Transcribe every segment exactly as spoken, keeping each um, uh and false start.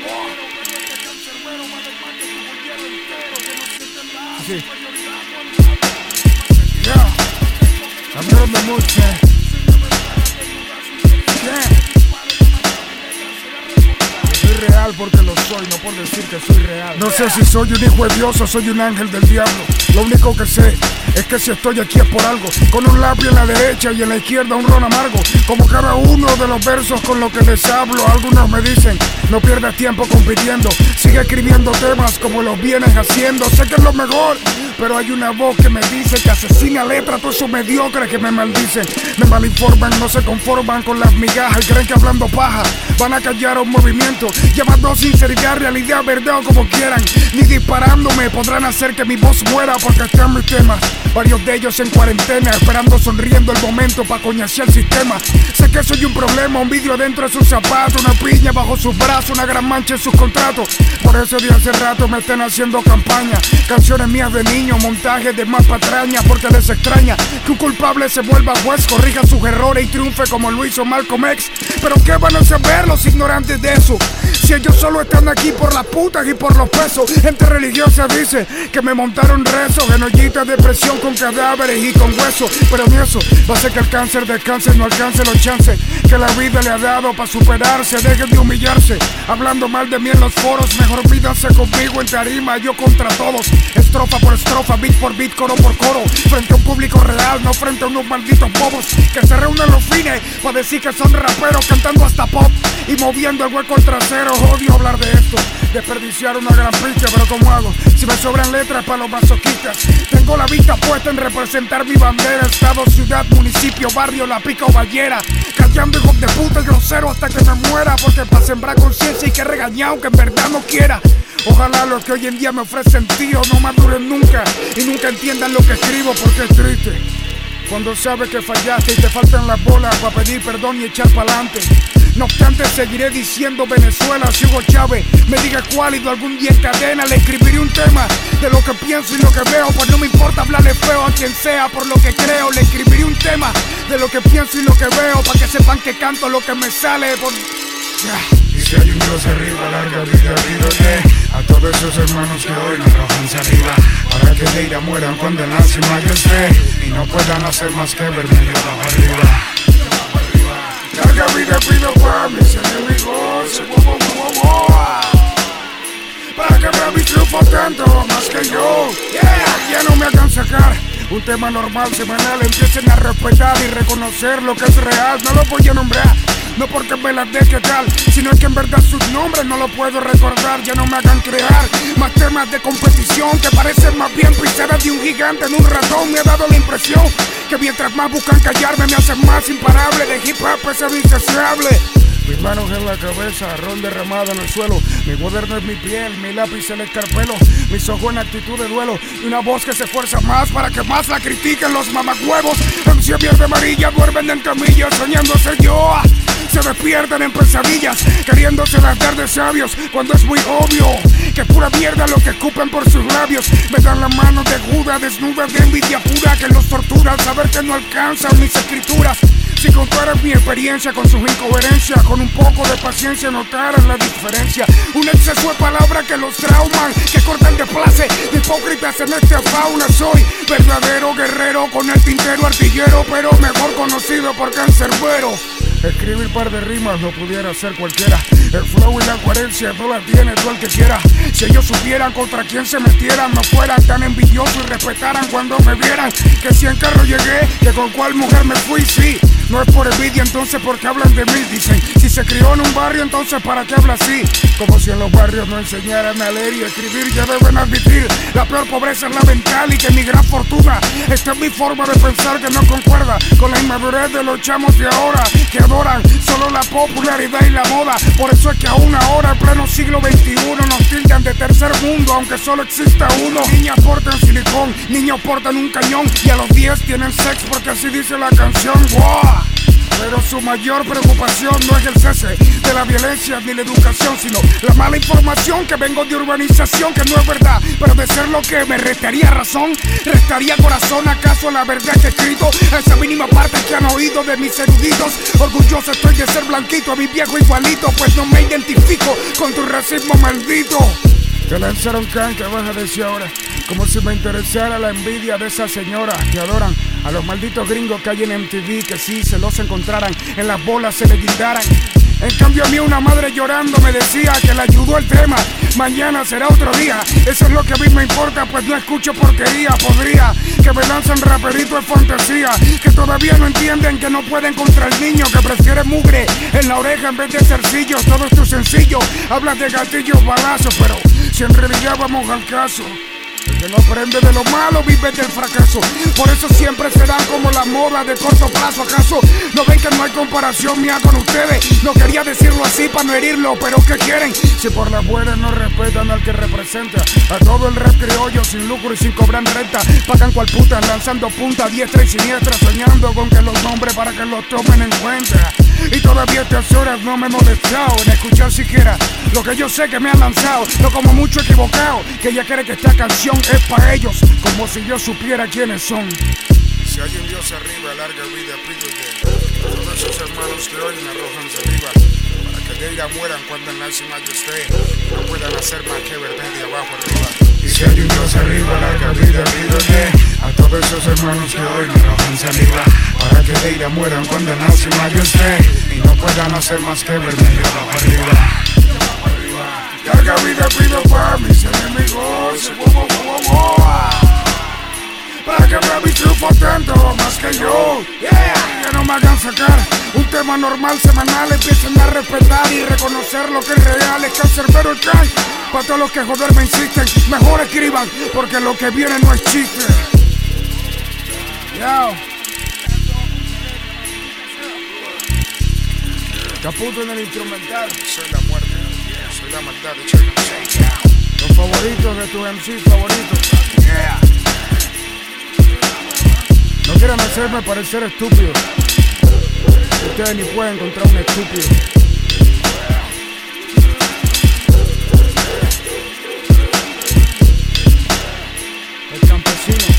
Sí. Yeah. I'm not in the mood, man. Yeah. Soy real porque lo soy, no por decir que soy real. No sé si soy un hijo de Dios o soy un ángel del diablo. Lo único que sé es que si estoy aquí es por algo. Con un labio en la derecha y en la izquierda un ron amargo. Como cada uno de los versos con los que les hablo. Algunos me dicen, no pierdas tiempo compitiendo. Sigue escribiendo temas como los vienes haciendo. Sé que es lo mejor, pero hay una voz que me dice que asesina letras a todos esos mediocres que me maldicen. Me malinforman, no se conforman con las migajas y creen que hablando paja van a callar a un movimiento. Llamando sinceridad, realidad, verdad o como quieran. Ni disparándome podrán hacer que mi voz muera porque está en mis temas. Varios de ellos en cuarentena, esperando sonriendo el momento para coñasear el sistema. Sé que soy un problema, un vidrio dentro de sus zapatos, una piña bajo sus brazos, una gran mancha en sus contratos. Por eso de hace rato me están haciendo campaña. Canciones mías de niño, montajes de más patrañas, porque les extraña que un culpable se vuelva juez, corrija sus errores y triunfe como lo hizo Malcolm X. Pero ¿qué van a saber los ignorantes de eso? Si ellos solo están aquí por las putas y por los pesos. Gente religiosa dice que me montaron rezos en ollitas de presión con cadáveres y con huesos. Pero ni eso va a hacer que el cáncer descanse, no alcance los chances que la vida le ha dado para superarse. Dejen de humillarse, hablando mal de mí en los foros. Mejor mídanse conmigo en tarima, yo contra todos. Estrofa por estrofa, beat por beat, coro por coro. Frente a un público real, no frente a unos malditos bobos que se reúnen los fines para decir que son raperos, cantando hasta pop y moviendo el hueco al trasero. Odio hablar de esto, desperdiciar una gran pista, pero ¿cómo hago? Si me sobran letras para los masoquistas. Tengo la vista puesta en representar mi bandera. Estado, ciudad, municipio, barrio, la pica o ballera. Callando hijos de puta y grosero hasta que me muera. Porque para sembrar conciencia hay que regañar aunque en verdad no quiera. Ojalá los que hoy en día me ofrecen tío no maduren nunca y nunca entiendan lo que escribo, porque es triste cuando sabes que fallaste y te faltan las bolas para pedir perdón y echar pa'lante. No obstante seguiré diciendo Venezuela, si Hugo Chávez me diga cuál y de algún día en cadena le escribiré un tema de lo que pienso y lo que veo, pues no me importa hablarle feo a quien sea por lo que creo. Le escribiré un tema de lo que pienso y lo que veo, para que sepan que canto lo que me sale por... Y si hay un Dios arriba, larga vida, vida a todos esos hermanos que hoy nos arrojanse arriba, para que de ira mueran cuando nace mayor y no puedan hacer más que verme yo abajo arriba. Larga vida pido para mis enemigos, wow, wow, wow, wow. Para que vean mi triunfo tanto más que yo, yeah. Ya no me hagan sacar un tema normal semanal, empiecen a respetar y reconocer lo que es real. No lo voy a nombrar, no porque me las deje tal, sino que en verdad sus nombres no lo puedo recordar. Ya no me hagan crear más temas de competición que parecen más bien pisadas de un gigante en un ratón. Me ha dado la impresión que mientras más buscan callarme me hacen más imparable. De hip hop es ser insaciable. Mis manos en la cabeza, ron derramado en el suelo. Mi cuaderno es mi piel, mi lápiz el escarpelo. Mis ojos en actitud de duelo y una voz que se esfuerza más para que más la critiquen los mamacuevos. Ansia verde amarilla, duermen en camillas soñándose yo. Se despiertan en pesadillas, queriéndose las dar de sabios, cuando es muy obvio que pura mierda lo que escupen por sus labios. Me dan la mano de Judas, desnuda de envidia pura que los tortura al saber que no alcanzan mis escrituras. Si contaras mi experiencia con sus incoherencias, con un poco de paciencia notaras la diferencia. Un exceso de palabras que los trauman, que cortan de place de hipócritas en esta fauna. Soy verdadero guerrero con el tintero artillero, pero mejor conocido por cancerbero. Escribir par de rimas lo pudiera hacer cualquiera. El flow y la coherencia no la tiene todo el que quiera. Si ellos supieran contra quién se metieran, no fueran tan envidiosos y respetaran cuando me vieran. Que si en carro llegué, que con cuál mujer me fui, sí. No es por envidia, entonces porque hablan de mí, dicen. Si se crió en un barrio, entonces ¿para qué habla así? Como si en los barrios no enseñaran a leer y escribir. Ya deben admitir, la peor pobreza es la mental y que mi gran fortuna esta es mi forma de pensar que no concuerda con la inmadurez de los chamos de ahora, que adoran solo la popularidad y la moda. Por eso es que aún ahora, en pleno siglo veintiuno, nos tildan de tercer mundo, aunque solo exista uno. Niñas portan silicón, niños portan un cañón y a los diez tienen sex porque así dice la canción. ¡Wow! Pero su mayor preocupación no es el cese de la violencia ni la educación, sino la mala información que vengo de urbanización, que no es verdad, pero de ser lo que me restaría razón, restaría corazón. ¿Acaso la verdad que he escrito? Esa mínima parte que han oído de mis eruditos. Orgulloso estoy de ser blanquito, a mi viejo igualito, pues no me identifico con tu racismo maldito. Te lanzaron can, ¿qué vas a decir ahora? Como si me interesara la envidia de esas señoras que adoran a los malditos gringos que hay en M T V, que si se los encontraran, en las bolas se le guindaran. En cambio a mí una madre llorando me decía que le ayudó el tema, mañana será otro día. Eso es lo que a mí me importa, pues no escucho porquería. Podría que me lancen raperito de fantasía, que todavía no entienden que no pueden contra el niño, que prefiere mugre en la oreja en vez de zarcillos. Todo esto es sencillo, hablas de gatillos, balazos, pero si en realidad vamos al caso, el que no aprende de lo malo vive del fracaso. Por eso siempre serán como la moda de corto plazo. ¿Acaso no ven que no hay comparación mía con ustedes? No quería decirlo así para no herirlo, pero ¿qué quieren? Si por las buenas no respetan al que representa a todo el rap criollo sin lucro y sin cobrar renta, pagan cual putas lanzando punta diestra y siniestra, soñando con que los nombres para que los tomen en cuenta. Y todavía a estas horas no me he molestado en escuchar siquiera lo que yo sé que me han lanzado. No como mucho equivocado, que ella cree que esta canción es para ellos, como si yo supiera quiénes son. Si hay un Dios arriba, larga vida pido de todos esos hermanos que hoy me arrojan saliva, para que de ira mueran cuando en la cima yo esté, no puedan hacer más que verme de abajo arriba. Y si hay un Dios arriba, larga vida pido de a todos esos hermanos que hoy me arrojan saliva, para que de ira mueran cuando en la cima yo esté, y no puedan hacer más que verme de abajo arriba. Larga vida pido para mis enemigos, wow, wow, wow, wow, para que vean mi triunfo tanto más que yo, yeah. Que no me hagan sacar un tema normal semanal, empiecen a respetar y reconocer lo que es real. Es cancerbero el can, para todos los que joder me insisten, mejor escriban, porque lo que viene no es chiste. Yo. Caputo en el instrumental, soy la muerte. Soy la maldad de China. Los favoritos de tu M C favoritos. Yeah. No quieran hacerme parecer estúpido. Ustedes ni pueden encontrar un estúpido. El campesino.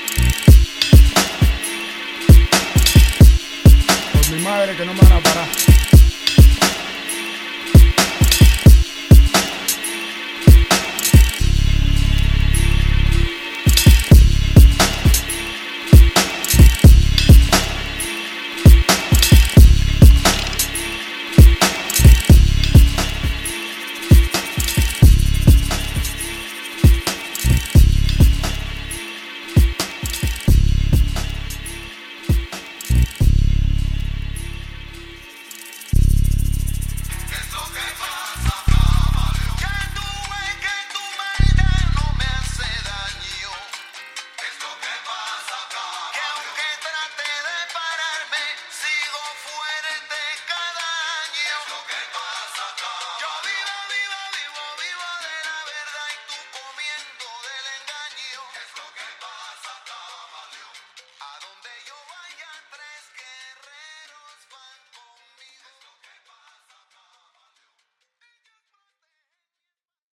Por mi madre que no me van a parar.